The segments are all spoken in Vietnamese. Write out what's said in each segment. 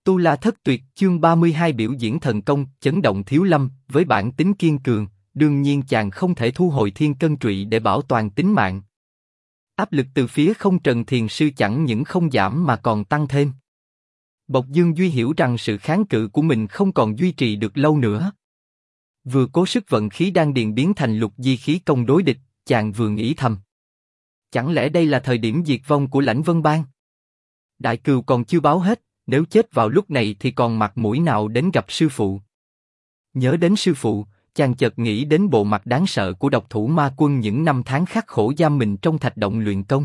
Tu La Thất Tuyệt chương 32 biểu diễn thần công chấn động Thiếu Lâm. Với bản tính kiên cường, đương nhiên chàng không thể thu hồi Thiên Cân Trụy để bảo toàn tính mạng. Áp lực từ phía Không Trần Thiền Sư chẳng những không giảm mà còn tăng thêm. Bộc Dương Duy hiểu rằng sự kháng cự của mình không còn duy trì được lâu nữa. Vừa cố sức vận khí đan điền biến thành lục di khí công đối địch, chàng vừa nghĩ thầm. Chẳng lẽ đây là thời điểm diệt vong của Lãnh Vân Bang? Đại cừu còn chưa báo hết, nếu chết vào lúc này thì còn mặt mũi nào đến gặp sư phụ? Nhớ đến sư phụ, chàng chợt nghĩ đến bộ mặt đáng sợ của độc thủ ma quân những năm tháng khắc khổ giam mình trong thạch động luyện công.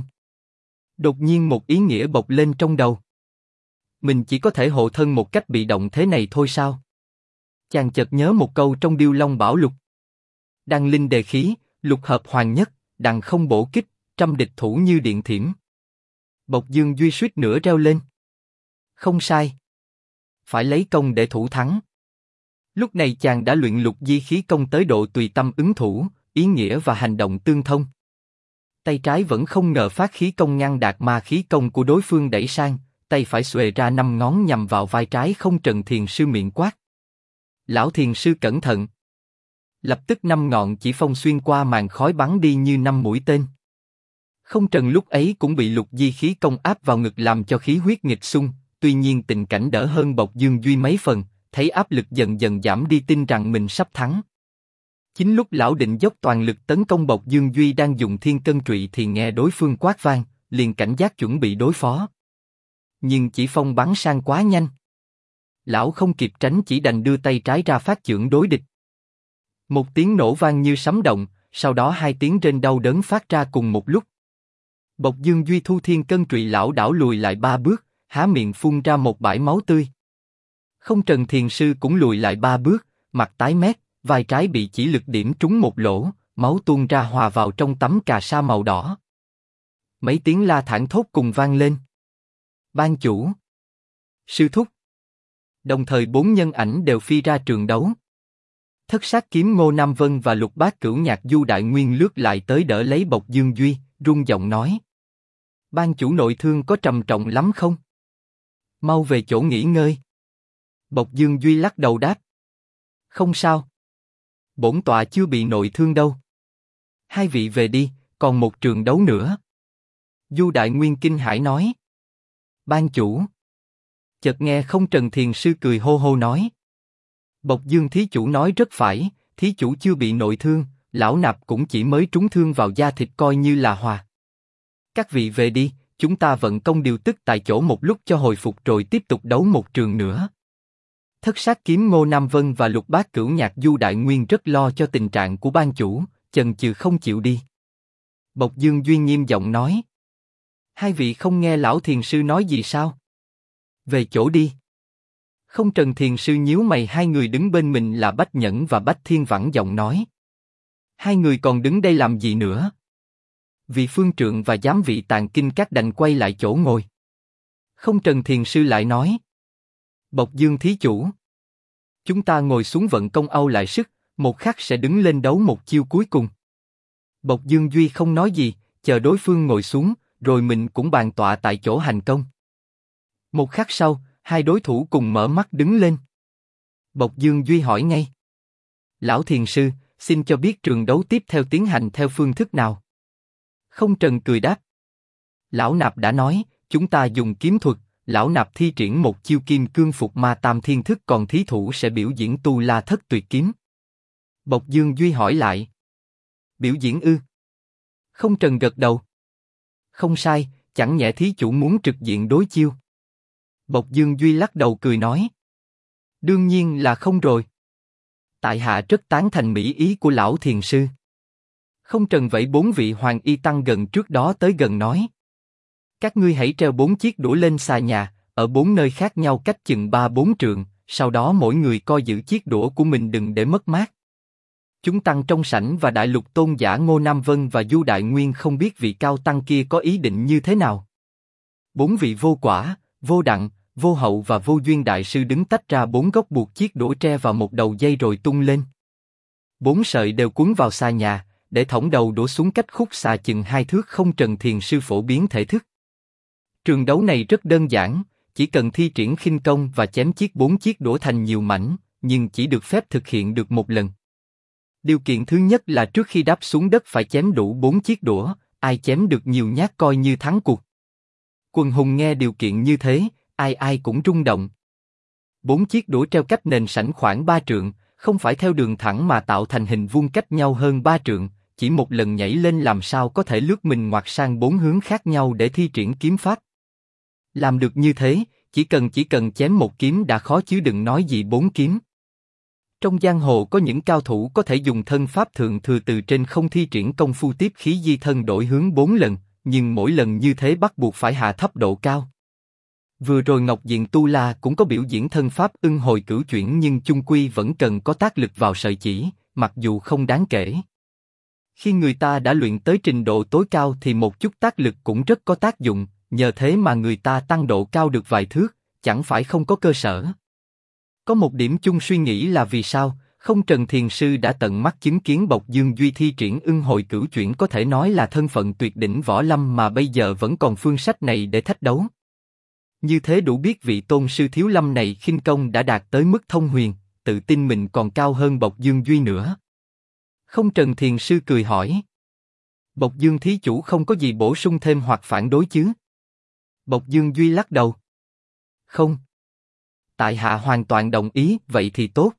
Đột nhiên một ý nghĩa bộc lên trong đầu. Mình chỉ có thể hộ thân một cách bị động thế này thôi sao? Chàng chợt nhớ một câu trong Điêu Long Bảo Lục. Đăng linh đề khí, lục hợp hoàn nhất, đặng không bổ kích, trăm địch thủ như điện thiểm. Bộc Dương Duy suýt nữa reo lên. Không sai. Phải lấy công để thủ thắng. Lúc này chàng đã luyện lục di khí công tới độ tùy tâm ứng thủ, ý nghĩa và hành động tương thông. Tay trái vẫn không ngờ phát khí công ngăn đạt ma khí công của đối phương đẩy sang, tay phải xuề ra 5 ngón nhằm vào vai trái Không Trần Thiền Sư miệng quát. Lão Thiền Sư cẩn thận. Lập tức 5 ngọn chỉ phong xuyên qua màn khói bắn đi như 5 mũi tên. Không Trần lúc ấy cũng bị lục di khí công áp vào ngực làm cho khí huyết nghịch xung, tuy nhiên tình cảnh đỡ hơn Bộc Dương Duy mấy phần, thấy áp lực dần dần giảm đi tin rằng mình sắp thắng. Chính lúc lão định dốc toàn lực tấn công Bộc Dương Duy đang dùng Thiên Cân Trụy thì nghe đối phương quát vang, liền cảnh giác chuẩn bị đối phó. Nhưng chỉ phong bắn sang quá nhanh. Lão không kịp tránh chỉ đành đưa tay trái ra phát chưởng đối địch. Một tiếng nổ vang như sấm động, sau đó 2 tiếng rên đau đớn phát ra cùng một lúc. Bộc Dương Duy thu Thiên Cân Trụy lão đảo lùi lại 3 bước, há miệng phun ra một bãi máu tươi. Không Trần Thiền Sư cũng lùi lại 3 bước, mặt tái mét, vai trái bị chỉ lực điểm trúng một lỗ, máu tuôn ra hòa vào trong tấm cà sa màu đỏ. Mấy tiếng la thảm thốt cùng vang lên. Ban chủ, sư thúc. Đồng thời 4 nhân ảnh đều phi ra trường đấu. Thất sát kiếm Ngô Nam Vân và Lục Bát Cửu Nhạc Du Đại Nguyên lướt lại tới đỡ lấy Bộc Dương Duy, run giọng nói. Ban chủ nội thương có trầm trọng lắm không? Mau về chỗ nghỉ ngơi. Bộc Dương Duy lắc đầu đáp. Không sao. Bổn tọa chưa bị nội thương đâu. Hai vị về đi, còn một trường đấu nữa. Du Đại Nguyên kinh hãi nói. Ban chủ. Chợt nghe Không Trần Thiền Sư cười hô hô nói. Bộc Dương thí chủ nói rất phải, thí chủ chưa bị nội thương, lão nạp cũng chỉ mới trúng thương vào da thịt coi như là hòa. Các vị về đi, chúng ta vận công điều tức tại chỗ một lúc cho hồi phục rồi tiếp tục đấu một trường nữa. Thất sát kiếm Ngô Nam Vân và Lục Bát Cửu Nhạc Du Đại Nguyên rất lo cho tình trạng của ban chủ, chần chừ không chịu đi. Bộc Dương Duy nghiêm giọng nói. Hai vị không nghe lão thiền sư nói gì sao? Về chỗ đi. Không Trần Thiền Sư nhíu mày, hai người đứng bên mình là Bách Nhẫn và Bách Thiên vẳng giọng nói. Hai người còn đứng đây làm gì nữa? Vị phương trượng và giám vị Tàng Kinh Các đành quay lại chỗ ngồi. Không Trần Thiền Sư lại nói. Bộc Dương thí chủ. Chúng ta ngồi xuống vận công âu lại sức, một khắc sẽ đứng lên đấu một chiêu cuối cùng. Bộc Dương Duy không nói gì, chờ đối phương ngồi xuống, rồi mình cũng bàn tọa tại chỗ hành công. Một khắc sau, hai đối thủ cùng mở mắt đứng lên. Bộc Dương Duy hỏi ngay. Lão Thiền Sư, xin cho biết trường đấu tiếp theo tiến hành theo phương thức nào? Không Trần cười đáp. Lão nạp đã nói, chúng ta dùng kiếm thuật, lão nạp thi triển một chiêu Kim Cương Phục Ma Tam Thiên Thức, còn thí thủ sẽ biểu diễn Tu La Thất Tuyệt Kiếm. Bộc Dương Duy hỏi lại. Biểu diễn ư? Không Trần gật đầu. Không sai, chẳng nhẽ thí chủ muốn trực diện đối chiêu? Bộc Dương Duy lắc đầu cười nói. Đương nhiên là không rồi. Tại hạ rất tán thành mỹ ý của lão thiền sư. Không Trần vẫy 4 vị hoàng y tăng gần trước đó tới gần nói. Các ngươi hãy treo 4 chiếc đũa lên xà nhà, ở 4 nơi khác nhau cách chừng 3-4 trượng, sau đó mỗi người coi giữ chiếc đũa của mình đừng để mất mát. Chúng tăng trong sảnh và đại lục tôn giả Ngô Nam Vân và Du Đại Nguyên không biết vị cao tăng kia có ý định như thế nào. 4 vị Vô Quả, Vô Đặng, Vô Hậu và Vô Duyên đại sư đứng tách ra 4 góc buộc chiếc đũa tre vào một đầu dây rồi tung lên. 4 sợi đều cuốn vào xà nhà, để thõng đầu đũa xuống cách khúc xà chừng 2 thước. Không Trần Thiền Sư phổ biến thể thức. Trường đấu này rất đơn giản, chỉ cần thi triển khinh công và chém chiếc 4 chiếc đũa thành nhiều mảnh, nhưng chỉ được phép thực hiện được một lần. Điều kiện thứ nhất là trước khi đáp xuống đất phải chém đủ 4 chiếc đũa, ai chém được nhiều nhát coi như thắng cuộc. Quần hùng nghe điều kiện như thế, ai ai cũng rung động. 4 chiếc đũa treo cách nền sảnh khoảng 3 trượng, không phải theo đường thẳng mà tạo thành hình vuông cách nhau hơn 3 trượng, chỉ một lần nhảy lên làm sao có thể lướt mình ngoặt sang 4 hướng khác nhau để thi triển kiếm pháp. Làm được như thế, chỉ cần chém một kiếm đã khó chứ đừng nói gì 4 kiếm. Trong giang hồ có những cao thủ có thể dùng thân pháp thượng thừa từ trên không thi triển công phu tiếp khí di thân đổi hướng 4 lần, nhưng mỗi lần như thế bắt buộc phải hạ thấp độ cao. Vừa rồi Ngọc Diện Tu La cũng có biểu diễn thân pháp ưng hồi cửu chuyển nhưng chung quy vẫn cần có tác lực vào sợi chỉ, mặc dù không đáng kể. Khi người ta đã luyện tới trình độ tối cao thì một chút tác lực cũng rất có tác dụng, nhờ thế mà người ta tăng độ cao được vài thước, chẳng phải không có cơ sở. Có một điểm chung suy nghĩ là vì sao, không Trần Thiền Sư đã tận mắt chứng kiến Bộc Dương Duy thi triển ưng hồi cửu chuyển có thể nói là thân phận tuyệt đỉnh võ lâm mà bây giờ vẫn còn phương sách này để thách đấu. Như thế đủ biết vị tôn sư thiếu lâm này khinh công đã đạt tới mức thông huyền, tự tin mình còn cao hơn Bộc Dương Duy nữa. Không Trần Thiền Sư cười hỏi. Bộc Dương thí chủ không có gì bổ sung thêm hoặc phản đối chứ? Bộc Dương Duy lắc đầu. Không. Tại hạ hoàn toàn đồng ý, vậy thì tốt.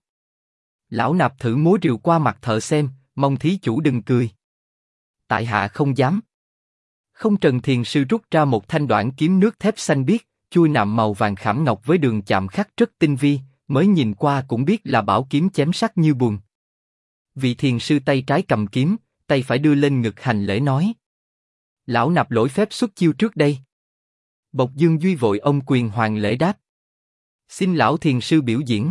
Lão Nạp thử múa rìu qua mặt thợ xem, mong thí chủ đừng cười. Tại hạ không dám. Không Trần Thiền Sư rút ra một thanh đoạn kiếm nước thép xanh biếc, chuôi nạm màu vàng khảm ngọc với đường chạm khắc rất tinh vi, mới nhìn qua cũng biết là bảo kiếm chém sắc như buồn. Vị thiền sư tay trái cầm kiếm, tay phải đưa lên ngực hành lễ nói. Lão Nạp lỗi phép xuất chiêu trước đây. Bộc Dương Duy vội ôm quyền hoàng lễ đáp. Xin lão thiền sư biểu diễn.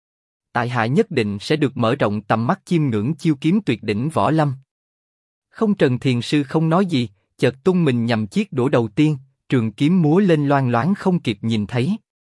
Tại hạ nhất định sẽ được mở rộng tầm mắt chiêm ngưỡng chiêu kiếm tuyệt đỉnh võ lâm. Không Trần Thiền Sư không nói gì, chợt tung mình nhằm chiếc đũa đầu tiên, trường kiếm múa lên loang loáng không kịp nhìn thấy.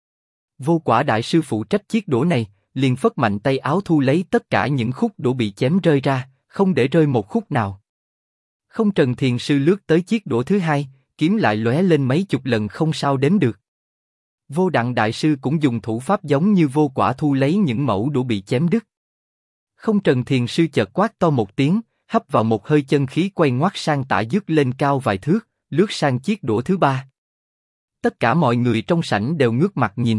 Vô Quả đại sư phụ trách chiếc đũa này, liền phất mạnh tay áo thu lấy tất cả những khúc đũa bị chém rơi ra, không để rơi một khúc nào. Không Trần Thiền Sư lướt tới chiếc đũa thứ hai, kiếm lại lóe lên mấy chục lần không sao đếm được. Vô Đặng đại sư cũng dùng thủ pháp giống như Vô Quả thu lấy những mẩu đũa bị chém đứt. Không Trần Thiền Sư chợt quát to một tiếng, hấp vào một hơi chân khí quay ngoắt sang tả dứt lên cao vài thước, lướt sang chiếc đũa thứ ba. Tất cả mọi người trong sảnh đều ngước mặt nhìn.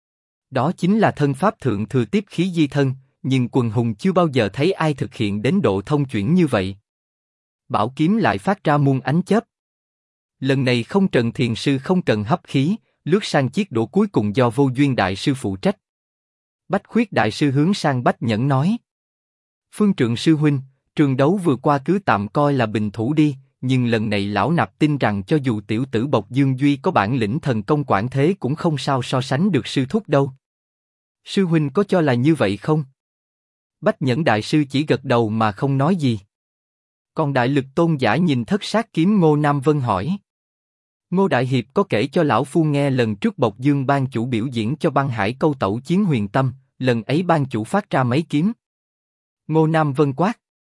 Đó chính là thân pháp thượng thừa tiếp khí di thân, nhưng quần hùng chưa bao giờ thấy ai thực hiện đến độ thông chuyển như vậy. Bảo kiếm lại phát ra muôn ánh chớp. Lần này Không Trần Thiền Sư không cần hấp khí, lướt sang chiếc đũa cuối cùng do Vô Duyên đại sư phụ trách. Bách Khuyết đại sư hướng sang Bách Nhẫn nói: Phương Trượng sư huynh, trường đấu vừa qua cứ tạm coi là bình thủ đi, nhưng lần này lão Nạp tin rằng cho dù tiểu tử Bộc Dương Duy có bản lĩnh thần công quảng thế cũng không sao so sánh được sư thúc đâu. Sư huynh có cho là như vậy không? Bách Nhẫn đại sư chỉ gật đầu mà không nói gì. Còn Đại Lực Tôn giả nhìn Thất Sát Kiếm Ngô Nam Vân hỏi: Ngô đại hiệp có kể cho lão phu nghe lần trước Bộc Dương ban chủ biểu diễn cho Băng Hải Câu Tẩu Chiến Huyền Tâm, lần ấy ban chủ phát ra mấy kiếm? Ngô Nam Vân quát: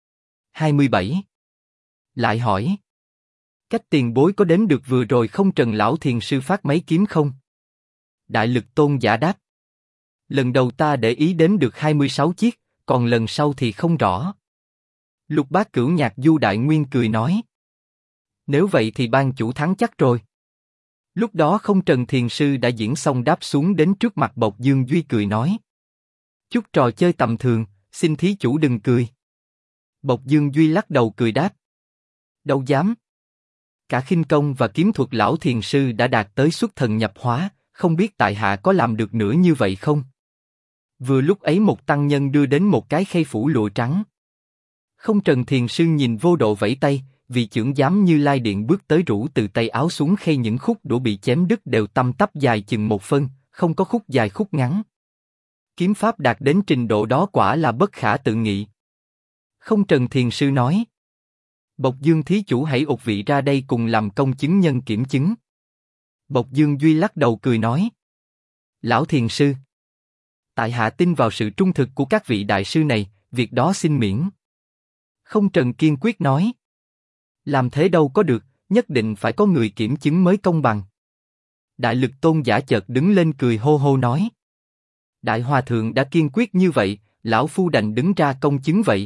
27. Lại hỏi: Cách tiền bối có đếm được vừa rồi Không Trần lão thiền sư phát mấy kiếm không? Đại Lực Tôn giả đáp: Lần đầu ta để ý đếm được 26 chiếc, còn lần sau thì không rõ. Lục Bát Cửu Nhạc Du Đại Nguyên cười nói: Nếu vậy thì ban chủ thắng chắc rồi. Lúc đó Không Trần thiền sư đã diễn xong đáp xuống đến trước mặt Bộc Dương Duy cười nói: Chút trò chơi tầm thường, xin thí chủ đừng cười. Bộc Dương Duy lắc đầu cười đáp: Đâu dám. Cả khinh công và kiếm thuật lão thiền sư đã đạt tới xuất thần nhập hóa, không biết tại hạ có làm được nữa như vậy không? Vừa lúc ấy một tăng nhân đưa đến một cái khay phủ lụa trắng. Không Trần thiền sư nhìn Vô Độ vẫy tay, vị trưởng giám Như Lai Điện bước tới rủ từ tay áo xuống khay những khúc đũa bị chém đứt đều tăm tắp dài chừng một phân, không có khúc dài khúc ngắn. Kiếm pháp đạt đến trình độ đó quả là bất khả tự nghị. Không Trần thiền sư nói: Bộc Dương thí chủ hãy ục vị ra đây cùng làm công chứng nhân kiểm chứng. Bộc Dương Duy lắc đầu cười nói: Lão thiền sư, tại hạ tin vào sự trung thực của các vị đại sư này, việc đó xin miễn. Không Trần kiên quyết nói: Làm thế đâu có được, nhất định phải có người kiểm chứng mới công bằng. Đại Lực Tôn giả chợt đứng lên cười hô hô nói. Đại Hòa Thượng đã kiên quyết như vậy, lão phu đành đứng ra công chứng vậy.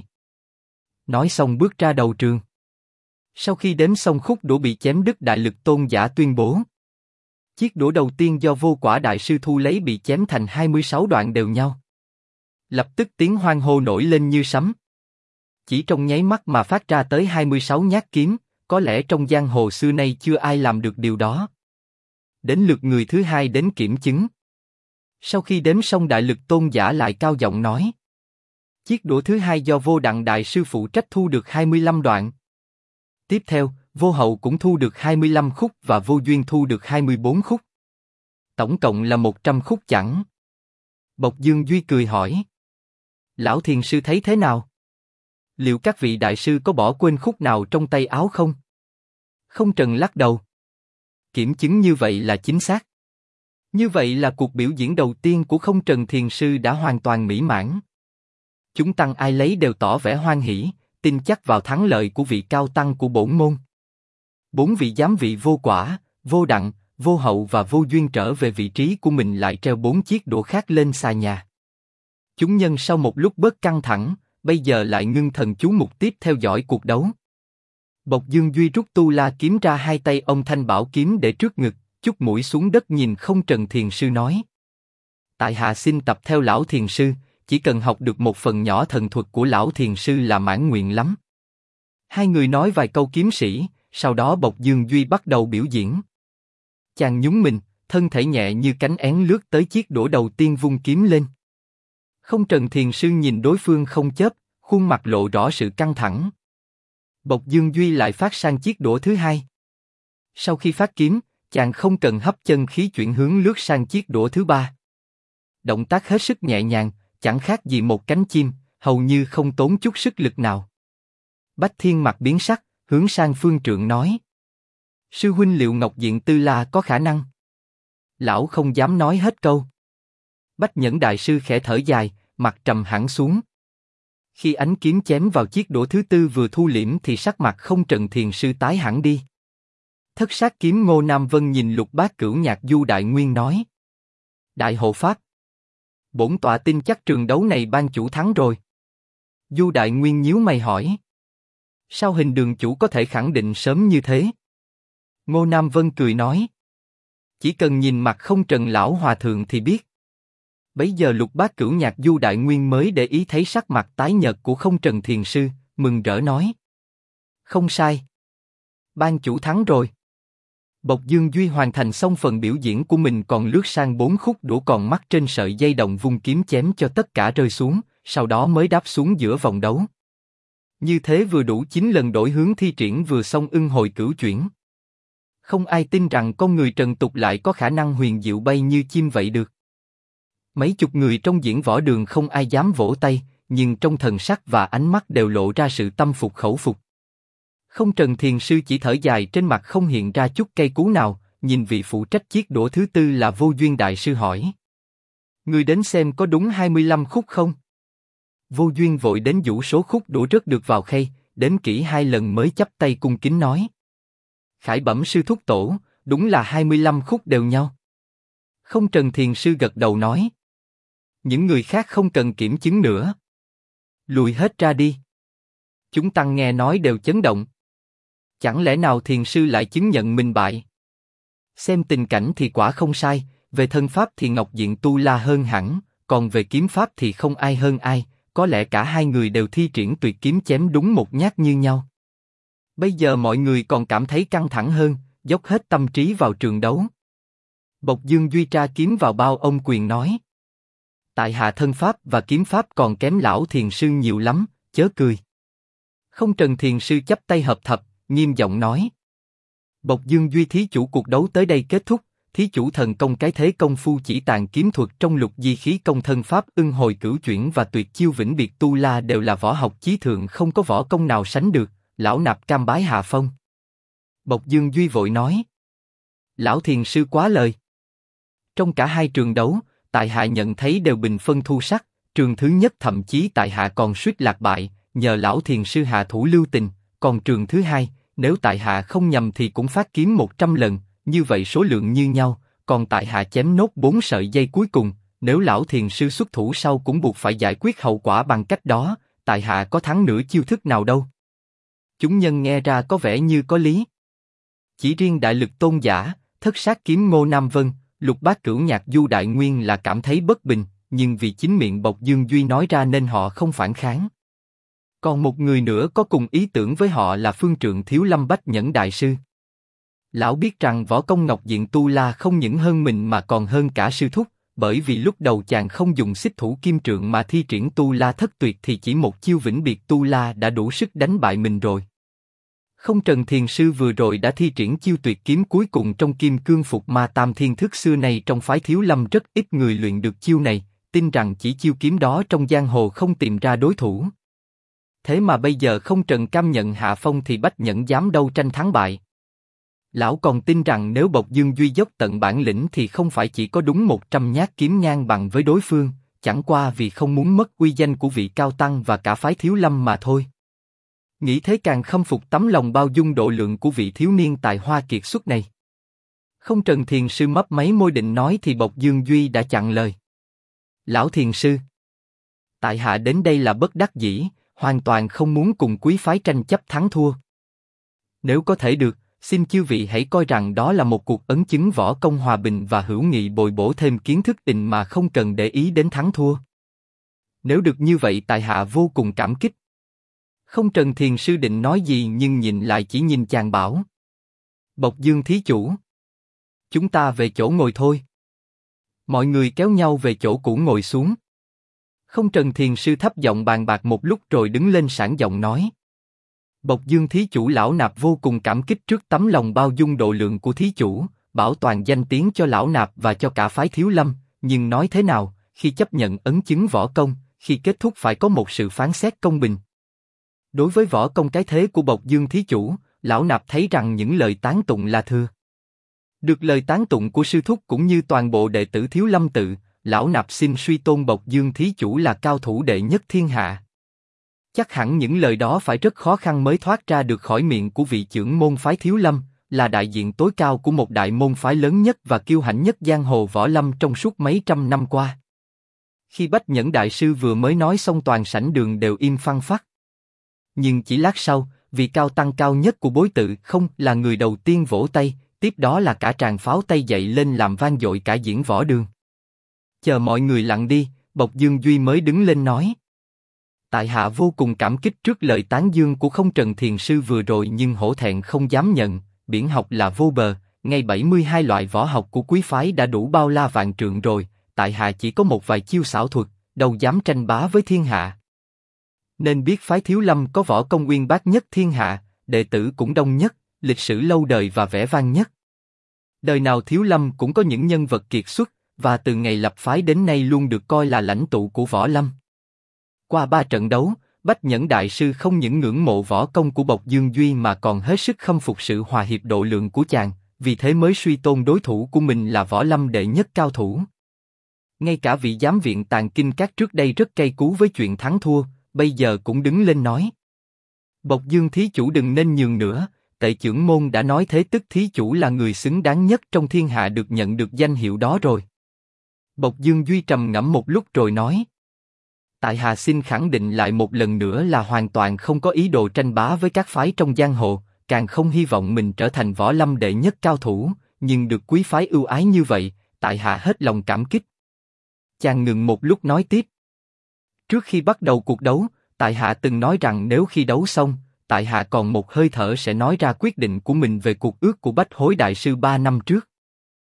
Nói xong bước ra đầu trường. Sau khi đếm xong khúc đũa bị chém đứt, Đại Lực Tôn giả tuyên bố. Chiếc đũa đầu tiên do Vô Quả Đại Sư thu lấy bị chém thành 26 đoạn đều nhau. Lập tức tiếng hoan hô nổi lên như sấm. Chỉ trong nháy mắt mà phát ra tới 26 nhát kiếm, có lẽ trong giang hồ xưa nay chưa ai làm được điều đó. Đến lượt người thứ hai đến kiểm chứng. Sau khi đếm xong, Đại Lực Tôn giả lại cao giọng nói. Chiếc đũa thứ hai do Vô Đặng Đại Sư phụ trách thu được 25 đoạn. Tiếp theo, Vô Hậu cũng thu được 25 khúc và Vô Duyên thu được 24 khúc. Tổng cộng là 100 khúc chẳng. Bộc Dương Duy cười hỏi. Lão Thiền Sư thấy thế nào? Liệu các vị đại sư có bỏ quên khúc nào trong tay áo không? Không Trần lắc đầu. Kiểm chứng như vậy là chính xác. Như vậy là cuộc biểu diễn đầu tiên của Không Trần Thiền Sư đã hoàn toàn mỹ mãn. Chúng tăng ai lấy đều tỏ vẻ hoan hỉ, tin chắc vào thắng lợi của vị cao tăng của bổn môn. 4 vị giám vị Vô Quả, Vô Đặng, Vô Hậu và Vô Duyên trở về vị trí của mình, lại treo 4 chiếc đũa khác lên xà nhà. Chúng nhân sau một lúc bớt căng thẳng, bây giờ lại ngưng thần chú mục tiếp theo dõi cuộc đấu. Bộc Dương Duy rút tu la kiếm ra, hai tay ông thanh bảo kiếm để trước ngực, chúc mũi xuống đất nhìn Không Trần Thiền Sư nói. Tại hạ xin tập theo lão Thiền Sư, chỉ cần học được một phần nhỏ thần thuật của lão Thiền Sư là mãn nguyện lắm. Hai người nói vài câu kiếm sĩ, sau đó Bộc Dương Duy bắt đầu biểu diễn. Chàng nhún mình, thân thể nhẹ như cánh én lướt tới chiếc đũa đầu tiên vung kiếm lên. Không Trần Thiền Sư nhìn đối phương không chớp, khuôn mặt lộ rõ sự căng thẳng. Bộc Dương Duy lại phát sang chiếc đũa thứ hai. Sau khi phát kiếm, chàng không cần hấp chân khí chuyển hướng lướt sang chiếc đũa thứ ba. Động tác hết sức nhẹ nhàng, chẳng khác gì một cánh chim, hầu như không tốn chút sức lực nào. Bách Thiên mặt biến sắc, hướng sang Phương Trượng nói. Sư huynh liệu Ngọc Diện Tư La có khả năng? Lão không dám nói hết câu. Bách Nhẫn Đại Sư khẽ thở dài, mặt trầm hẳn xuống. Khi ánh kiếm chém vào chiếc đũa thứ tư vừa thu liễm thì sắc mặt Không Trần Thiền Sư tái hẳn đi. Thất sát kiếm Ngô Nam Vân nhìn Lục Bát Cửu Nhạc Du Đại Nguyên nói. Đại hộ pháp. Bổn tọa tin chắc trường đấu này ban chủ thắng rồi. Du Đại Nguyên nhíu mày hỏi. Sao Hình Đường chủ có thể khẳng định sớm như thế? Ngô Nam Vân cười nói. Chỉ cần nhìn mặt Không Trần lão hòa thượng thì biết. Bấy giờ Lục Bát Cửu Nhạc Du Đại Nguyên mới để ý thấy sắc mặt tái nhợt của Không Trần Thiền Sư, mừng rỡ nói. Không sai. Ban chủ thắng rồi. Bộc Dương Duy hoàn thành xong phần biểu diễn của mình, còn lướt sang 4 khúc đũa còn mắc trên sợi dây đồng vung kiếm chém cho tất cả rơi xuống, sau đó mới đáp xuống giữa vòng đấu. Như thế vừa đủ 9 lần đổi hướng thi triển, vừa xong ưng hồi cửu chuyển. Không ai tin rằng con người trần tục lại có khả năng huyền diệu bay như chim vậy được. Mấy chục người trong diễn võ đường không ai dám vỗ tay, nhưng trong thần sắc và ánh mắt đều lộ ra sự tâm phục khẩu phục. Không Trần Thiền Sư chỉ thở dài, trên mặt không hiện ra chút cay cú nào, nhìn vị phụ trách chiếc đũa thứ tư là Vô Duyên Đại Sư hỏi. Người đến xem có đúng 25 khúc không? Vô Duyên vội đến dụ số khúc đũa rớt được vào khay, đếm kỹ 2 lần mới chắp tay cung kính nói. Khải bẩm sư thúc tổ, đúng là 25 khúc đều nhau. Không Trần Thiền Sư gật đầu nói. Những người khác không cần kiểm chứng nữa. Lùi hết ra đi. Chúng tăng nghe nói đều chấn động. Chẳng lẽ nào Thiền Sư lại chứng nhận mình bại? Xem tình cảnh thì quả không sai, về thân pháp thì Ngọc Diện Tu La hơn hẳn, còn về kiếm pháp thì không ai hơn ai, có lẽ cả hai người đều thi triển tuyệt kiếm chém đúng một nhát như nhau. Bây giờ mọi người còn cảm thấy căng thẳng hơn, dốc hết tâm trí vào trường đấu. Bộc Dương Duy tra kiếm vào bao ông quyền nói. Tại hạ thân pháp và kiếm pháp còn kém lão Thiền Sư nhiều lắm, chớ cười. Không Trần Thiền Sư chắp tay hợp thập, nghiêm giọng nói. Bộc Dương Duy thí chủ, cuộc đấu tới đây kết thúc, thí chủ thần công cái thế công phu chỉ tàn kiếm thuật trong Lục Di khí công thân pháp ưng hồi cửu chuyển và tuyệt chiêu vĩnh biệt tu la đều là võ học chí thượng, không có võ công nào sánh được, lão nạp cam bái hạ phong. Bộc Dương Duy vội nói. Lão Thiền Sư quá lời. Trong cả hai trường đấu, tại hạ nhận thấy đều bình phân thu sắc, trường thứ nhất thậm chí tại hạ còn suýt lạc bại, nhờ lão Thiền Sư hạ thủ lưu tình, còn trường thứ hai, nếu tại hạ không nhầm thì cũng phát kiếm 100 lần, như vậy số lượng như nhau, còn tại hạ chém nốt 4 sợi dây cuối cùng, nếu lão thiền sư xuất thủ sau cũng buộc phải giải quyết hậu quả bằng cách đó, tại hạ có thắng nửa chiêu thức nào đâu. Chúng nhân nghe ra có vẻ như có lý. Chỉ riêng đại lực tôn giả, thất sát kiếm Ngô Nam Vân, lục bát cửu nhạc Du Đại Nguyên là cảm thấy bất bình, nhưng vì chính miệng Bộc Dương Duy nói ra nên họ không phản kháng. Còn một người nữa có cùng ý tưởng với họ là Phương Trượng Thiếu Lâm Bách Nhẫn Đại Sư. Lão biết rằng võ công Ngọc Diện Tu La không những hơn mình mà còn hơn cả sư thúc, bởi vì lúc đầu chàng không dùng xích thủ kim trượng mà thi triển Tu La Thất Tuyệt thì chỉ một chiêu vĩnh biệt Tu La đã đủ sức đánh bại mình rồi. Không Trần Thiền Sư vừa rồi đã thi triển chiêu tuyệt kiếm cuối cùng trong Kim Cương Phục Ma Tam Thiên Thức xưa này trong phái Thiếu Lâm rất ít người luyện được chiêu này, tin rằng chỉ chiêu kiếm đó trong giang hồ không tìm ra đối thủ. Thế mà bây giờ Không Trần cam nhận hạ phong thì Bách Nhẫn dám đâu tranh thắng bại. Lão còn tin rằng nếu Bộc Dương Duy dốc tận bản lĩnh thì không phải chỉ có đúng 100 nhát kiếm ngang bằng với đối phương, chẳng qua vì không muốn mất uy danh của vị cao tăng và cả phái Thiếu Lâm mà thôi. Nghĩ thế càng khâm phục tấm lòng bao dung độ lượng của vị thiếu niên tài hoa kiệt xuất này. Không Trần Thiền Sư mấp máy môi định nói thì Bộc Dương Duy đã chặn lời. Lão Thiền Sư, tại hạ đến đây là bất đắc dĩ, hoàn toàn không muốn cùng quý phái tranh chấp thắng thua. Nếu có thể được, xin chư vị hãy coi rằng đó là một cuộc ấn chứng võ công hòa bình và hữu nghị, bồi bổ thêm kiến thức tình mà không cần để ý đến thắng thua. Nếu được như vậy tại hạ vô cùng cảm kích. Không Trần Thiền Sư định nói gì nhưng nhìn lại chỉ nhìn chàng bảo. Bộc Dương thí chủ, chúng ta về chỗ ngồi thôi. Mọi người kéo nhau về chỗ cũ ngồi xuống. Không Trần Thiền Sư thấp giọng bàn bạc một lúc rồi đứng lên sảng giọng nói. Bộc Dương thí chủ, lão nạp vô cùng cảm kích trước tấm lòng bao dung độ lượng của thí chủ, bảo toàn danh tiếng cho lão nạp và cho cả phái Thiếu Lâm, nhưng nói thế nào, khi chấp nhận ấn chứng võ công, khi kết thúc phải có một sự phán xét công bình. Đối với võ công cái thế của Bộc Dương thí chủ, lão nạp thấy rằng những lời tán tụng là thừa. Được lời tán tụng của sư thúc cũng như toàn bộ đệ tử Thiếu Lâm tự, lão nạp xin suy tôn Bộc Dương thí chủ là cao thủ đệ nhất thiên hạ. Chắc hẳn những lời đó phải rất khó khăn mới thoát ra được khỏi miệng của vị trưởng môn phái Thiếu Lâm, là đại diện tối cao của một đại môn phái lớn nhất và kiêu hãnh nhất giang hồ võ lâm trong suốt mấy trăm năm qua. Khi Bách Nhẫn Đại Sư vừa mới nói xong toàn sảnh đường đều im phăng phắc. Nhưng chỉ lát sau, vị cao tăng cao nhất của bối tự không là người đầu tiên vỗ tay, tiếp đó là cả tràng pháo tay dậy lên làm vang dội cả diễn võ đường. Chờ mọi người lặng đi, Bộc Dương Duy mới đứng lên nói. Tại hạ vô cùng cảm kích trước lời tán dương của Không Trần Thiền Sư vừa rồi nhưng hổ thẹn không dám nhận, biển học là vô bờ, ngay 72 loại võ học của quý phái đã đủ bao la vạn trượng rồi, tại hạ chỉ có một vài chiêu xảo thuật, đâu dám tranh bá với thiên hạ. Nên biết phái Thiếu Lâm có võ công uyên bác nhất thiên hạ, đệ tử cũng đông nhất, lịch sử lâu đời và vẻ vang nhất. Đời nào Thiếu Lâm cũng có những nhân vật kiệt xuất, và từ ngày lập phái đến nay luôn được coi là lãnh tụ của võ lâm. Qua 3 trận đấu, Bách Nhẫn Đại Sư không những ngưỡng mộ võ công của Bộc Dương Duy mà còn hết sức khâm phục sự hòa hiệp độ lượng của chàng, vì thế mới suy tôn đối thủ của mình là võ lâm đệ nhất cao thủ. Ngay cả vị giám viện Tàng Kinh Các trước đây rất cay cú với chuyện thắng thua, bây giờ cũng đứng lên nói. Bộc Dương thí chủ đừng nên nhường nữa, Tệ trưởng môn đã nói thế tức thí chủ là người xứng đáng nhất trong thiên hạ được nhận được danh hiệu đó rồi. Bộc Dương Duy trầm ngẫm một lúc rồi nói. Tại hạ xin khẳng định lại một lần nữa là hoàn toàn không có ý đồ tranh bá với các phái trong giang hồ, càng không hy vọng mình trở thành võ lâm đệ nhất cao thủ, nhưng được quý phái ưu ái như vậy, tại hạ hết lòng cảm kích. Chàng ngừng một lúc nói tiếp. Trước khi bắt đầu cuộc đấu, tại hạ từng nói rằng nếu khi đấu xong, tại hạ còn một hơi thở sẽ nói ra quyết định của mình về cuộc ước của Bách Hối Đại Sư 3 năm trước.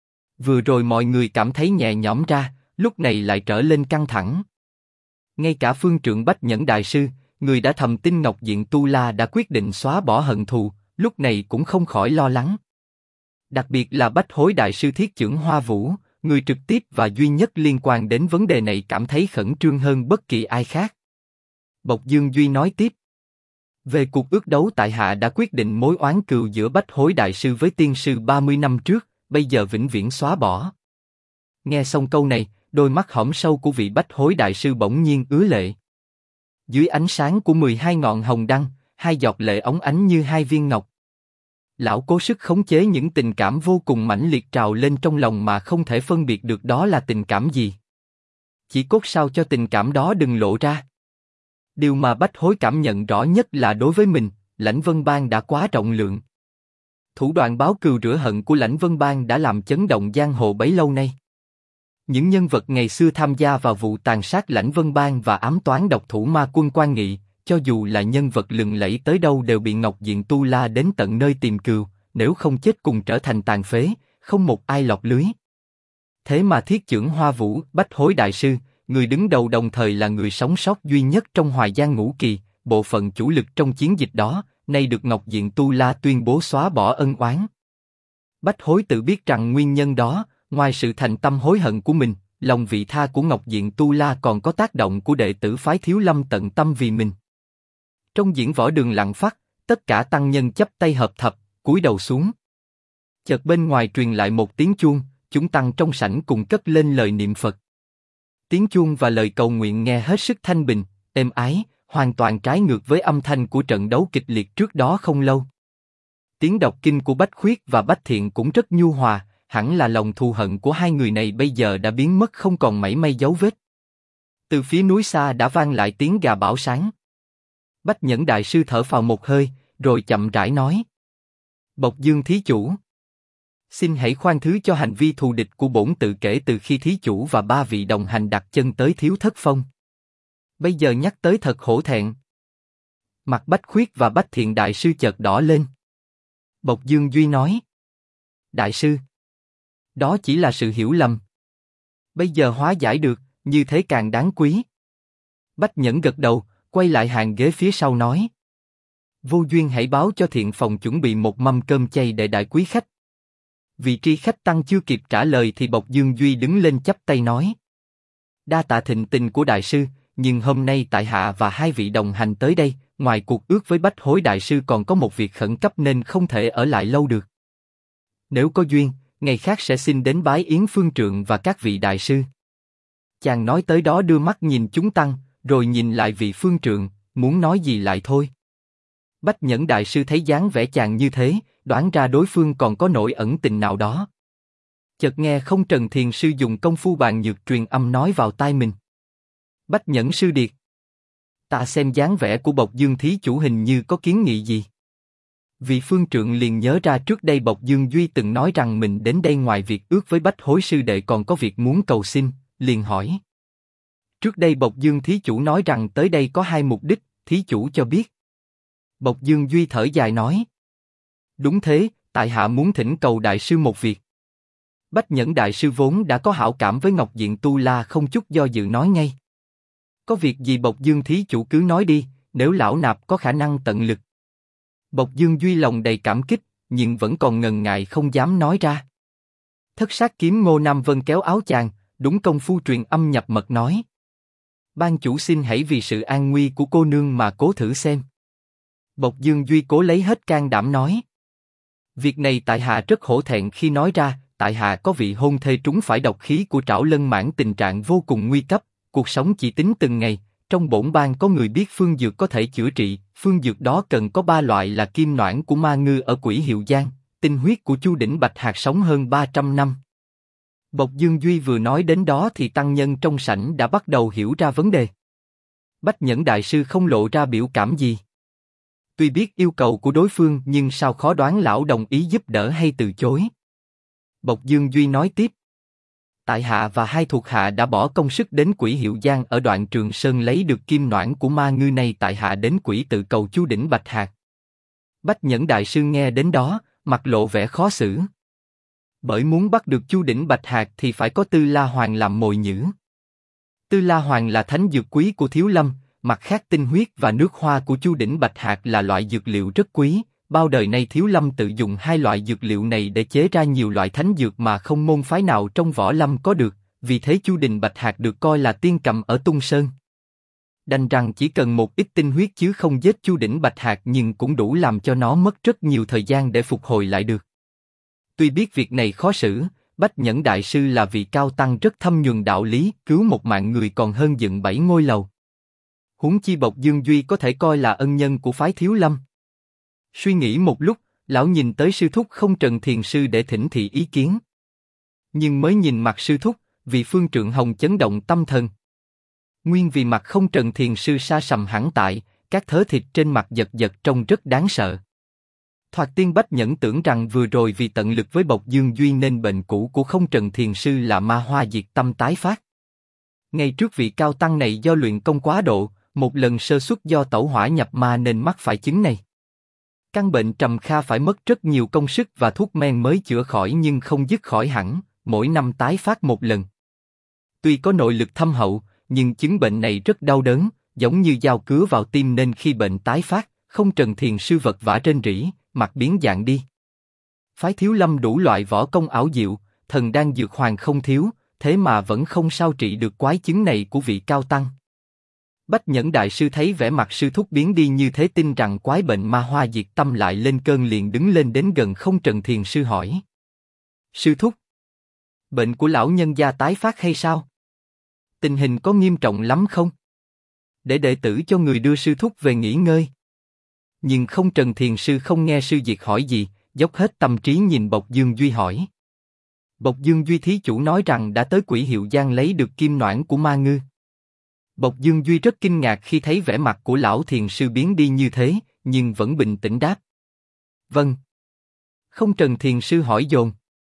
Vừa rồi mọi người cảm thấy nhẹ nhõm ra, lúc này lại trở lên căng thẳng. Ngay cả phương trượng Bách Nhẫn Đại Sư, người đã thầm tin Ngọc Diện Tu La đã quyết định xóa bỏ hận thù, lúc này cũng không khỏi lo lắng. Đặc biệt là Bách Hối Đại Sư Thiết Chưởng Hoa Vũ, người trực tiếp và duy nhất liên quan đến vấn đề này cảm thấy khẩn trương hơn bất kỳ ai khác. Bộc Dương Duy nói tiếp. Về cuộc ước đấu tại hạ đã quyết định mối oán cừu giữa Bách Hối Đại Sư với Tiên Sư 30 năm trước, bây giờ vĩnh viễn xóa bỏ. Nghe xong câu này, đôi mắt hõm sâu của vị Bách Hối Đại Sư bỗng nhiên ứa lệ. Dưới ánh sáng của 12 ngọn hồng đăng, hai giọt lệ óng ánh như hai viên ngọc. Lão cố sức khống chế những tình cảm vô cùng mãnh liệt trào lên trong lòng mà không thể phân biệt được đó là tình cảm gì. Chỉ cốt sao cho tình cảm đó đừng lộ ra. Điều mà Bách Hối cảm nhận rõ nhất là đối với mình, Lãnh Vân Bang đã quá rộng lượng. Thủ đoạn báo cừu rửa hận của Lãnh Vân Bang đã làm chấn động giang hồ bấy lâu nay. Những nhân vật ngày xưa tham gia vào vụ tàn sát Lãnh Vân Bang và ám toán độc thủ ma quân Quan Nghị, cho dù là nhân vật lừng lẫy tới đâu đều bị Ngọc Diện Tu La đến tận nơi tìm cừu, nếu không chết cùng trở thành tàn phế, không một ai lọt lưới. Thế mà Thiết Chưởng Hoa Vũ, Bách Hối Đại Sư, người đứng đầu đồng thời là người sống sót duy nhất trong Hoài Giang Ngũ Kỳ, bộ phận chủ lực trong chiến dịch đó, nay được Ngọc Diện Tu La tuyên bố xóa bỏ ân oán. Bách Hối tự biết rằng nguyên nhân đó, ngoài sự thành tâm hối hận của mình, lòng vị tha của Ngọc Diện Tu La còn có tác động của đệ tử phái Thiếu Lâm tận tâm vì mình. Trong diễn võ đường lặng phát, tất cả tăng nhân chắp tay hợp thập, cúi đầu xuống. Chợt bên ngoài truyền lại một tiếng chuông, chúng tăng trong sảnh cùng cất lên lời niệm Phật. Tiếng chuông và lời cầu nguyện nghe hết sức thanh bình, êm ái, hoàn toàn trái ngược với âm thanh của trận đấu kịch liệt trước đó không lâu. Tiếng đọc kinh của Bách Khuyết và Bách Thiện cũng rất nhu hòa, hẳn là lòng thù hận của hai người này bây giờ đã biến mất không còn mảy may dấu vết. Từ phía núi xa đã vang lại tiếng gà bảo sáng. Bách Nhẫn Đại Sư thở phào một hơi, rồi chậm rãi nói: Bộc Dương thí chủ, xin hãy khoan thứ cho hành vi thù địch của bổn tự kể từ khi thí chủ và ba vị đồng hành đặt chân tới Thiếu Thất Phong. Bây giờ nhắc tới thật hổ thẹn. Mặt Bách Khuyết và Bách Thiện Đại Sư chợt đỏ lên. Bộc Dương Duy nói: Đại sư, đó chỉ là sự hiểu lầm. Bây giờ hóa giải được, như thế càng đáng quý. Bách Nhẫn gật đầu, quay lại hàng ghế phía sau nói: Vô duyên hãy báo cho thiện phòng chuẩn bị một mâm cơm chay để đại quý khách. Vị tri khách tăng chưa kịp trả lời thì Bộc Dương Duy đứng lên chắp tay nói: Đa tạ thịnh tình của đại sư, nhưng hôm nay tại hạ và hai vị đồng hành tới đây, ngoài cuộc ước với Bách Hối Đại Sư còn có một việc khẩn cấp nên không thể ở lại lâu được. Nếu có duyên, ngày khác sẽ xin đến bái yến phương trượng và các vị đại sư. Chàng nói tới đó đưa mắt nhìn chúng tăng, rồi nhìn lại vị phương trượng, muốn nói gì lại thôi. Bách Nhẫn Đại Sư thấy dáng vẻ chàng như thế, đoán ra đối phương còn có nỗi ẩn tình nào đó. Chợt nghe Không Trần Thiền Sư dùng công phu bàn nhược truyền âm nói vào tai mình: Bách Nhẫn Sư điệt, ta xem dáng vẻ của Bộc Dương thí chủ hình như có kiến nghị gì. Vị phương trượng liền nhớ ra trước đây Bộc Dương Duy từng nói rằng mình đến đây ngoài việc ước với Bách Hối sư đệ còn có việc muốn cầu xin, liền hỏi: Trước đây Bộc Dương thí chủ nói rằng tới đây có hai mục đích, thí chủ cho biết. Bộc Dương Duy thở dài nói: Đúng thế, tại hạ muốn thỉnh cầu đại sư một việc. Bách Nhẫn Đại Sư vốn đã có hảo cảm với Ngọc Diện Tu La, không chút do dự nói ngay: Có việc gì Bộc Dương thí chủ cứ nói đi, nếu lão nạp có khả năng tận lực. Bộc Dương Duy lòng đầy cảm kích, nhưng vẫn còn ngần ngại không dám nói ra. Thất Sát Kiếm Ngô Nam Vân kéo áo chàng, đúng công phu truyền âm nhập mật nói: Ban chủ xin hãy vì sự an nguy của cô nương mà cố thử xem. Bộc Dương Duy cố lấy hết can đảm nói: Việc này tại hạ rất hổ thẹn khi nói ra, tại hạ có vị hôn thê trúng phải độc khí của Trảo Lân Mãn, tình trạng vô cùng nguy cấp, cuộc sống chỉ tính từng ngày. Trong bổn bang có người biết phương dược có thể chữa trị, phương dược đó cần có 3 loại là kim noãn của ma ngư ở Quỷ Hiệu Giang, tinh huyết của Chu Đỉnh Bạch Hạc sống hơn 300 năm. Bộc Dương Duy vừa nói đến đó thì tăng nhân trong sảnh đã bắt đầu hiểu ra vấn đề. Bách Nhẫn Đại Sư không lộ ra biểu cảm gì. Tuy biết yêu cầu của đối phương nhưng sao khó đoán lão đồng ý giúp đỡ hay từ chối. Bộc Dương Duy nói tiếp: Tại hạ và hai thuộc hạ đã bỏ công sức đến Quỷ Hiệu Giang ở đoạn Trường Sơn lấy được kim noãn của ma ngư này, tại hạ đến Quỷ tự cầu Chu Đỉnh Bạch Hạc. Bách Nhẫn Đại Sư nghe đến đó, mặt lộ vẻ khó xử. Bởi muốn bắt được Chu Đỉnh Bạch Hạc thì phải có Tư La Hoàng làm mồi nhử. Tư La Hoàng là thánh dược quý của Thiếu Lâm, mặt khác tinh huyết và nước hoa của Chu Đỉnh Bạch Hạc là loại dược liệu rất quý. Bao đời nay Thiếu Lâm tự dùng hai loại dược liệu này để chế ra nhiều loại thánh dược mà không môn phái nào trong võ lâm có được, vì thế Chu Đỉnh Bạch Hạc được coi là tiên cầm ở Tung Sơn. Đành rằng chỉ cần một ít tinh huyết chứ không giết Chu Đỉnh Bạch Hạc nhưng cũng đủ làm cho nó mất rất nhiều thời gian để phục hồi lại được. Tuy biết việc này khó xử, Bách Nhẫn Đại Sư là vị cao tăng rất thâm nhuần đạo lý, cứu một mạng người còn hơn dựng 7 ngôi lầu. Huống chi Bộc Dương Duy có thể coi là ân nhân của phái Thiếu Lâm. Suy nghĩ một lúc, Lão nhìn tới sư thúc Không Trần Thiền Sư để thỉnh thị ý kiến. Nhưng mới nhìn mặt sư thúc, vị Phương Trượng Hồng chấn động tâm thần. Nguyên vì mặt Không Trần Thiền Sư sa sầm hẳn tại, các thớ thịt trên mặt giật giật trông rất đáng sợ. Thoạt tiên Bách Nhẫn tưởng rằng vừa rồi vì tận lực với Bộc Dương Duy nên bệnh cũ của Không Trần Thiền Sư là ma hoa diệt tâm tái phát. Ngay trước vị cao tăng này do luyện công quá độ, một lần sơ suất do tẩu hỏa nhập ma nên mắc phải chứng này. Căn bệnh trầm kha phải mất rất nhiều công sức và thuốc men mới chữa khỏi nhưng không dứt khỏi hẳn, mỗi năm tái phát một lần. Tuy có nội lực thâm hậu, nhưng chứng bệnh này rất đau đớn, giống như dao cứa vào tim nên khi bệnh tái phát, Không Trần Thiền Sư vật vã rên rỉ, mặt biến dạng đi. Phái Thiếu Lâm đủ loại võ công ảo diệu, thần đan dược hoàng không thiếu, thế mà vẫn không sao trị được quái chứng này của vị cao tăng. Bách Nhẫn Đại Sư thấy vẻ mặt sư thúc biến đi như thế tin rằng quái bệnh ma hoa diệt tâm lại lên cơn liền đứng lên đến gần Không Trần Thiền Sư hỏi. Sư thúc, bệnh của lão nhân gia tái phát hay sao? Tình hình có nghiêm trọng lắm không? Để đệ tử cho người đưa sư thúc về nghỉ ngơi. Nhưng Không Trần Thiền Sư không nghe sư diệt hỏi gì, dốc hết tâm trí nhìn Bộc Dương Duy hỏi. Bộc Dương Duy thí chủ nói rằng đã tới Quỷ Hiệu Giang lấy được kim noãn của ma ngư. Bộc Dương Duy rất kinh ngạc khi thấy vẻ mặt của lão thiền sư biến đi như thế, nhưng vẫn bình tĩnh đáp. Vâng. Không Trần Thiền Sư hỏi dồn.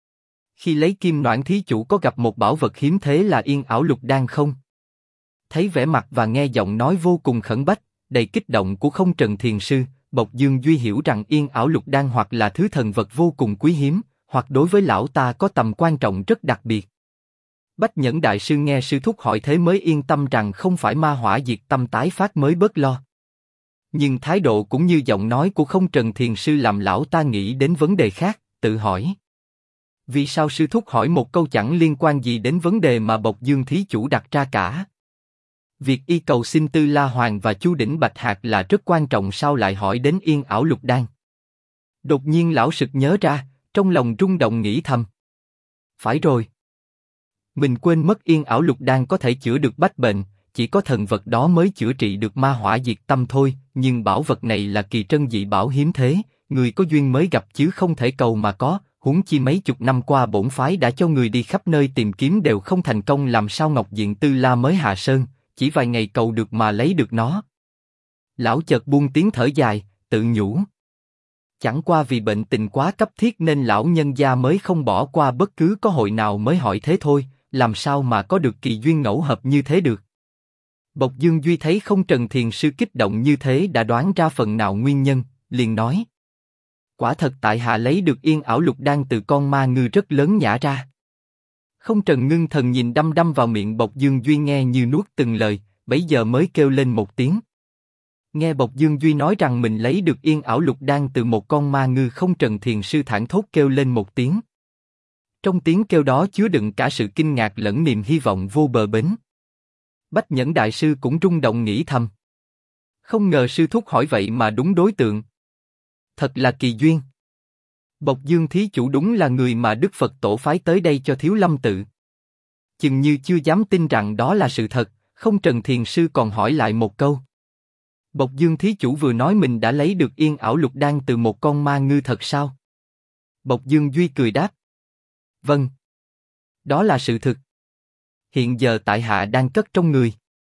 Khi lấy kim noãn thí chủ có gặp một bảo vật hiếm thế là Yên Ảo Lục Đan không? Thấy vẻ mặt và nghe giọng nói vô cùng khẩn bách, đầy kích động của Không Trần Thiền Sư, Bộc Dương Duy hiểu rằng Yên Ảo Lục Đan hoặc là thứ thần vật vô cùng quý hiếm, hoặc đối với lão ta có tầm quan trọng rất đặc biệt. Bách Nhẫn Đại Sư nghe sư thúc hỏi thế mới yên tâm rằng không phải ma hỏa diệt tâm tái phát mới bớt lo. Nhưng thái độ cũng như giọng nói của Không Trần Thiền Sư làm lão ta nghĩ đến vấn đề khác, tự hỏi. Vì sao sư thúc hỏi một câu chẳng liên quan gì đến vấn đề mà Bộc Dương thí chủ đặt ra cả? Việc y cầu xin Tư La Hoàng và Chu Đỉnh Bạch Hạc là rất quan trọng, sao lại hỏi đến Yên Ảo Lục Đan? Đột nhiên lão sực nhớ ra, trong lòng rung động nghĩ thầm. Phải rồi. Mình quên mất Yên Ảo Lục Đan có thể chữa được bách bệnh, chỉ có thần vật đó mới chữa trị được ma hỏa diệt tâm thôi, nhưng bảo vật này là kỳ trân dị bảo hiếm thế, người có duyên mới gặp chứ không thể cầu mà có, huống chi mấy chục năm qua bổn phái đã cho người đi khắp nơi tìm kiếm đều không thành công, làm sao Ngọc Diện Tư La mới hạ sơn, chỉ vài ngày cầu được mà lấy được nó. Lão chợt buông tiếng thở dài, tự nhủ. Chẳng qua vì bệnh tình quá cấp thiết nên lão nhân gia mới không bỏ qua bất cứ cơ hội nào mới hỏi thế thôi, làm sao mà có được kỳ duyên ngẫu hợp như thế được. Bộc Dương Duy thấy Không Trần Thiền Sư kích động như thế đã đoán ra phần nào nguyên nhân, liền nói. Quả thật tại hạ lấy được Yên Ảo Lục Đan từ con ma ngư rất lớn nhả ra. Không Trần ngưng thần nhìn đăm đăm vào miệng Bộc Dương Duy nghe như nuốt từng lời, bấy giờ mới kêu lên một tiếng. Nghe Bộc Dương Duy nói rằng mình lấy được Yên Ảo Lục Đan từ một con ma ngư, Không Trần Thiền Sư thảng thốt kêu lên một tiếng. Trong tiếng kêu đó chứa đựng cả sự kinh ngạc lẫn niềm hy vọng vô bờ bến. Bách Nhẫn Đại Sư cũng rung động nghĩ thầm. Không ngờ sư thúc hỏi vậy mà đúng đối tượng. Thật là kỳ duyên. Bộc Dương thí chủ đúng là người mà Đức Phật tổ phái tới đây cho Thiếu Lâm tự. Chừng như chưa dám tin rằng đó là sự thật, Không Trần Thiền Sư còn hỏi lại một câu. Bộc Dương thí chủ vừa nói mình đã lấy được Yên Ảo Lục Đan từ một con ma ngư thật sao? Bộc Dương Duy cười đáp. Vâng. Đó là sự thực. Hiện giờ tại hạ đang cất trong người.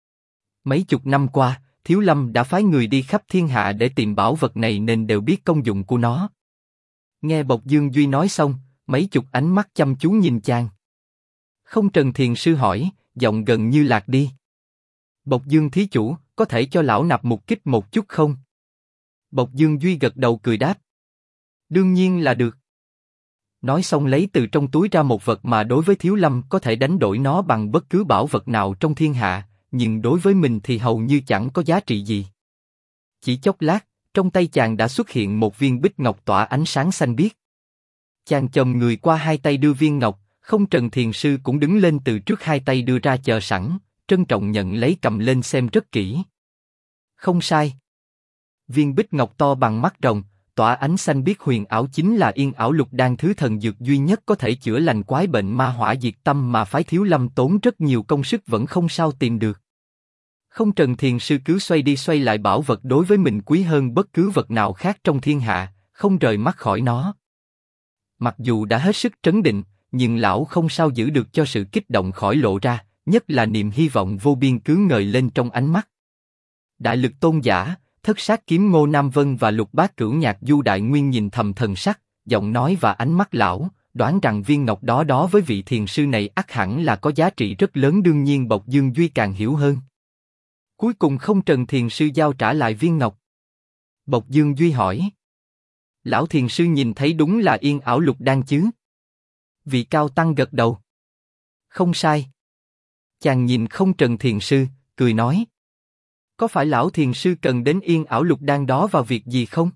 Mấy chục năm qua, Thiếu Lâm đã phái người đi khắp thiên hạ để tìm bảo vật này nên đều biết công dụng của nó. Nghe Bộc Dương Duy nói xong, mấy chục ánh mắt chăm chú nhìn chàng. Không Trần Thiền Sư hỏi, giọng gần như lạc đi. Bộc Dương thí chủ, có thể cho lão nạp mục kích một chút không? Bộc Dương Duy gật đầu cười đáp. Đương nhiên là được. Nói xong lấy từ trong túi ra một vật mà đối với Thiếu Lâm có thể đánh đổi nó bằng bất cứ bảo vật nào trong thiên hạ, nhưng đối với mình thì hầu như chẳng có giá trị gì. Chỉ chốc lát, trong tay chàng đã xuất hiện một viên bích ngọc tỏa ánh sáng xanh biếc. Chàng chồm người qua hai tay đưa viên ngọc, Không Trần Thiền Sư cũng đứng lên từ trước hai tay đưa ra chờ sẵn, trân trọng nhận lấy cầm lên xem rất kỹ. Không sai. Viên bích ngọc to bằng mắt rồng, tỏa ánh xanh biếc huyền ảo chính là Yên Ảo Lục Đan, thứ thần dược duy nhất có thể chữa lành quái bệnh ma hỏa diệt tâm mà phái Thiếu Lâm tốn rất nhiều công sức vẫn không sao tìm được. Không Trần Thiền Sư cứ xoay đi xoay lại bảo vật đối với mình quý hơn bất cứ vật nào khác trong thiên hạ, không rời mắt khỏi nó. Mặc dù đã hết sức trấn định, nhưng lão không sao giữ được cho sự kích động khỏi lộ ra, nhất là niềm hy vọng vô biên cứ ngời lên trong ánh mắt. Đại Lực Tôn Giả, Thất Sát Kiếm Ngô Nam Vân và Lục Bát Cửu Nhạc Du Đại Nguyên nhìn thầm thần sắc, giọng nói và ánh mắt lão, đoán rằng viên ngọc đó với vị thiền sư này ắt hẳn là có giá trị rất lớn. Đương nhiên Bộc Dương Duy càng hiểu hơn. Cuối cùng không trần thiền sư giao trả lại viên ngọc. Bộc Dương Duy hỏi. Lão thiền sư nhìn thấy đúng là Yên Ảo Lục Đan chứ? Vị cao tăng gật đầu. Không sai. Chàng nhìn không trần thiền sư, cười nói. Có phải lão thiền sư cần đến Yên Ảo Lục Đan đó vào việc gì không?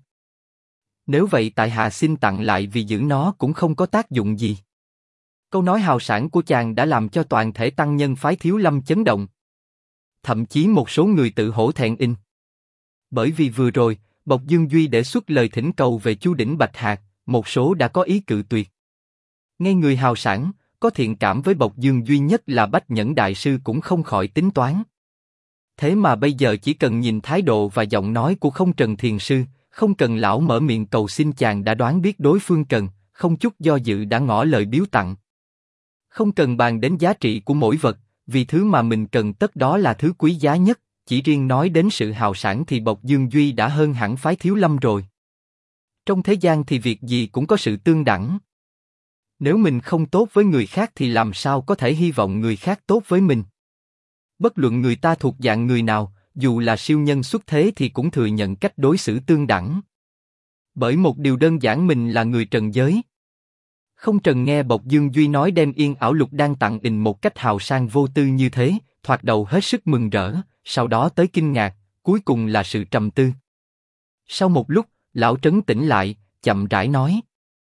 Nếu vậy tại hạ xin tặng lại vì giữ nó cũng không có tác dụng gì. Câu nói hào sảng của chàng đã làm cho toàn thể tăng nhân phái Thiếu Lâm chấn động. Thậm chí một số người tự hổ thẹn in. Bởi vì vừa rồi, Bộc Dương Duy đề xuất lời thỉnh cầu về Chu Đỉnh Bạch Hạc, một số đã có ý cự tuyệt. Ngay người hào sảng, có thiện cảm với Bộc Dương Duy nhất là Bách Nhẫn Đại Sư cũng không khỏi tính toán. Thế mà bây giờ chỉ cần nhìn thái độ và giọng nói của không trần thiền sư, không cần lão mở miệng cầu xin chàng đã đoán biết đối phương cần, không chút do dự đã ngỏ lời biếu tặng. Không cần bàn đến giá trị của mỗi vật, vì thứ mà mình cần tất đó là thứ quý giá nhất, chỉ riêng nói đến sự hào sảng thì Bộc Dương Duy đã hơn hẳn phái Thiếu Lâm rồi. Trong thế gian thì việc gì cũng có sự tương đẳng. Nếu mình không tốt với người khác thì làm sao có thể hy vọng người khác tốt với mình? Bất luận người ta thuộc dạng người nào, dù là siêu nhân xuất thế thì cũng thừa nhận cách đối xử tương đẳng. Bởi một điều đơn giản, mình là người trần giới. Không trần nghe Bộc Dương Duy nói đem Yên Ảo Lục Đan tặng ình một cách hào sang vô tư như thế, thoạt đầu hết sức mừng rỡ, sau đó tới kinh ngạc, cuối cùng là sự trầm tư. Sau một lúc, lão trấn tĩnh lại, chậm rãi nói.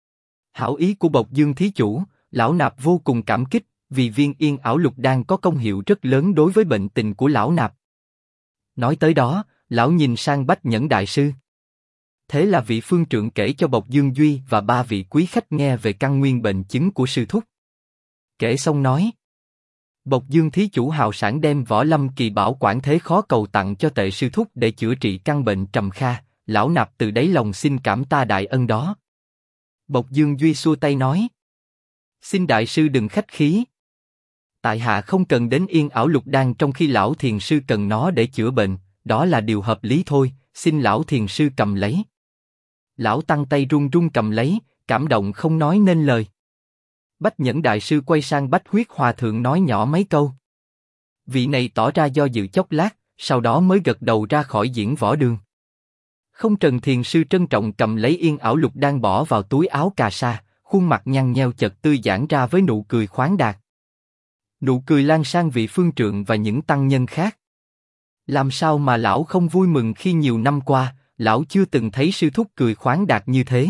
Hảo ý của Bộc Dương thí chủ, lão nạp vô cùng cảm kích, vì viên Yên Ảo Lục Đan có công hiệu rất lớn đối với bệnh tình của lão nạp. Nói tới đó, lão nhìn sang Bách Nhẫn Đại Sư. Thế là vị phương trượng kể cho Bộc Dương Duy và ba vị quý khách nghe về căn nguyên bệnh chứng của sư thúc. Kể xong nói. Bộc Dương thí chủ hào sảng đem Võ Lâm kỳ bảo quản thế khó cầu tặng cho Tệ sư thúc để chữa trị căn bệnh trầm kha, lão nạp từ đáy lòng xin cảm ta đại ân đó. Bộc Dương Duy xua tay nói. Xin đại sư đừng khách khí. Tại hạ không cần đến Yên Ảo Lục Đan trong khi lão thiền sư cần nó để chữa bệnh, đó là điều hợp lý thôi, xin lão thiền sư cầm lấy. Lão tăng tay run run cầm lấy, cảm động không nói nên lời. Bách Nhẫn Đại Sư quay sang Bách Huyết Hòa Thượng nói nhỏ mấy câu. Vị này tỏ ra do dự chốc lát, sau đó mới gật đầu ra khỏi diễn võ đường. Không trần thiền sư trân trọng cầm lấy Yên Ảo Lục Đan bỏ vào túi áo cà sa, khuôn mặt nhăn nheo chợt tươi giãn ra với nụ cười khoáng đạt. Nụ cười lan sang vị phương trượng và những tăng nhân khác. Làm sao mà lão không vui mừng khi nhiều năm qua, lão chưa từng thấy sư thúc cười khoáng đạt như thế.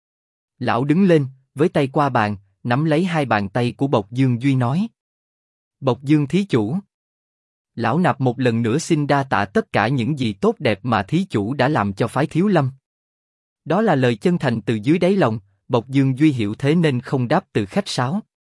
Lão đứng lên, với tay qua bàn, nắm lấy hai bàn tay của Bộc Dương Duy nói. Bộc Dương thí chủ. Lão nạp một lần nữa xin đa tạ tất cả những gì tốt đẹp mà thí chủ đã làm cho phái Thiếu Lâm. Đó là lời chân thành từ dưới đáy lòng, Bộc Dương Duy hiểu thế nên không đáp từ khách sáo.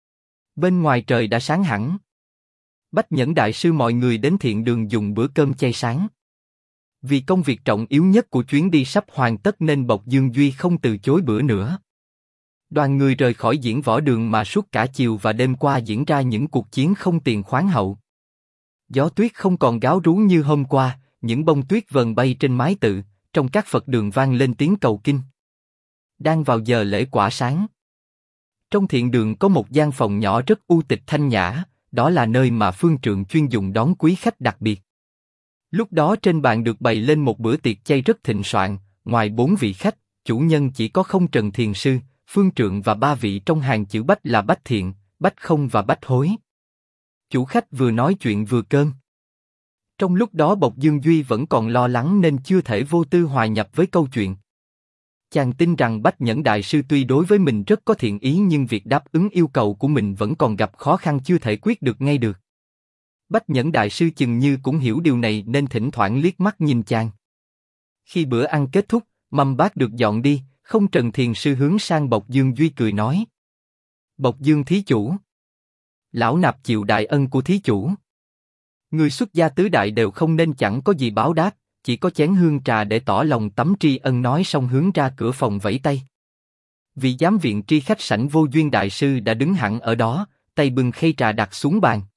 Bên ngoài trời đã sáng hẳn. Bách Nhẫn Đại Sư mọi người đến thiện đường dùng bữa cơm chay sáng. Vì công việc trọng yếu nhất của chuyến đi sắp hoàn tất nên Bộc Dương Duy không từ chối bữa nữa. Đoàn người rời khỏi diễn võ đường mà suốt cả chiều và đêm qua diễn ra những cuộc chiến không tiền khoáng hậu. Gió tuyết không còn gáo rú như hôm qua, những bông tuyết vờn bay trên mái tự, trong các Phật đường vang lên tiếng cầu kinh. Đang vào giờ lễ quả sáng. Trong thiện đường có một gian phòng nhỏ rất u tịch thanh nhã, đó là nơi mà phương trượng chuyên dùng đón quý khách đặc biệt. Lúc đó trên bàn được bày lên một bữa tiệc chay rất thịnh soạn, ngoài 4 vị khách, chủ nhân chỉ có không trần thiền sư, phương trượng và 3 vị trong hàng chữ Bách là Bách Thiện, Bách Không và Bách Hối. Chủ khách vừa nói chuyện vừa cơm. Trong lúc đó Bộc Dương Duy vẫn còn lo lắng nên chưa thể vô tư hòa nhập với câu chuyện. Chàng tin rằng Bách Nhẫn Đại Sư tuy đối với mình rất có thiện ý nhưng việc đáp ứng yêu cầu của mình vẫn còn gặp khó khăn chưa thể quyết được ngay được. Bách Nhẫn Đại Sư chừng như cũng hiểu điều này nên thỉnh thoảng liếc mắt nhìn chàng. Khi bữa ăn kết thúc, mâm bát được dọn đi, không trần thiền sư hướng sang Bộc Dương Duy cười nói. Bộc Dương thí chủ. Lão nạp chịu đại ân của thí chủ. Người xuất gia tứ đại đều không nên chẳng có gì báo đáp, chỉ có chén hương trà để tỏ lòng tấm tri ân, nói xong hướng ra cửa phòng vẫy tay. Vị giám viện tri khách sảnh Vô Duyên đại sư đã đứng hẳn ở đó, tay bưng khay trà đặt xuống bàn.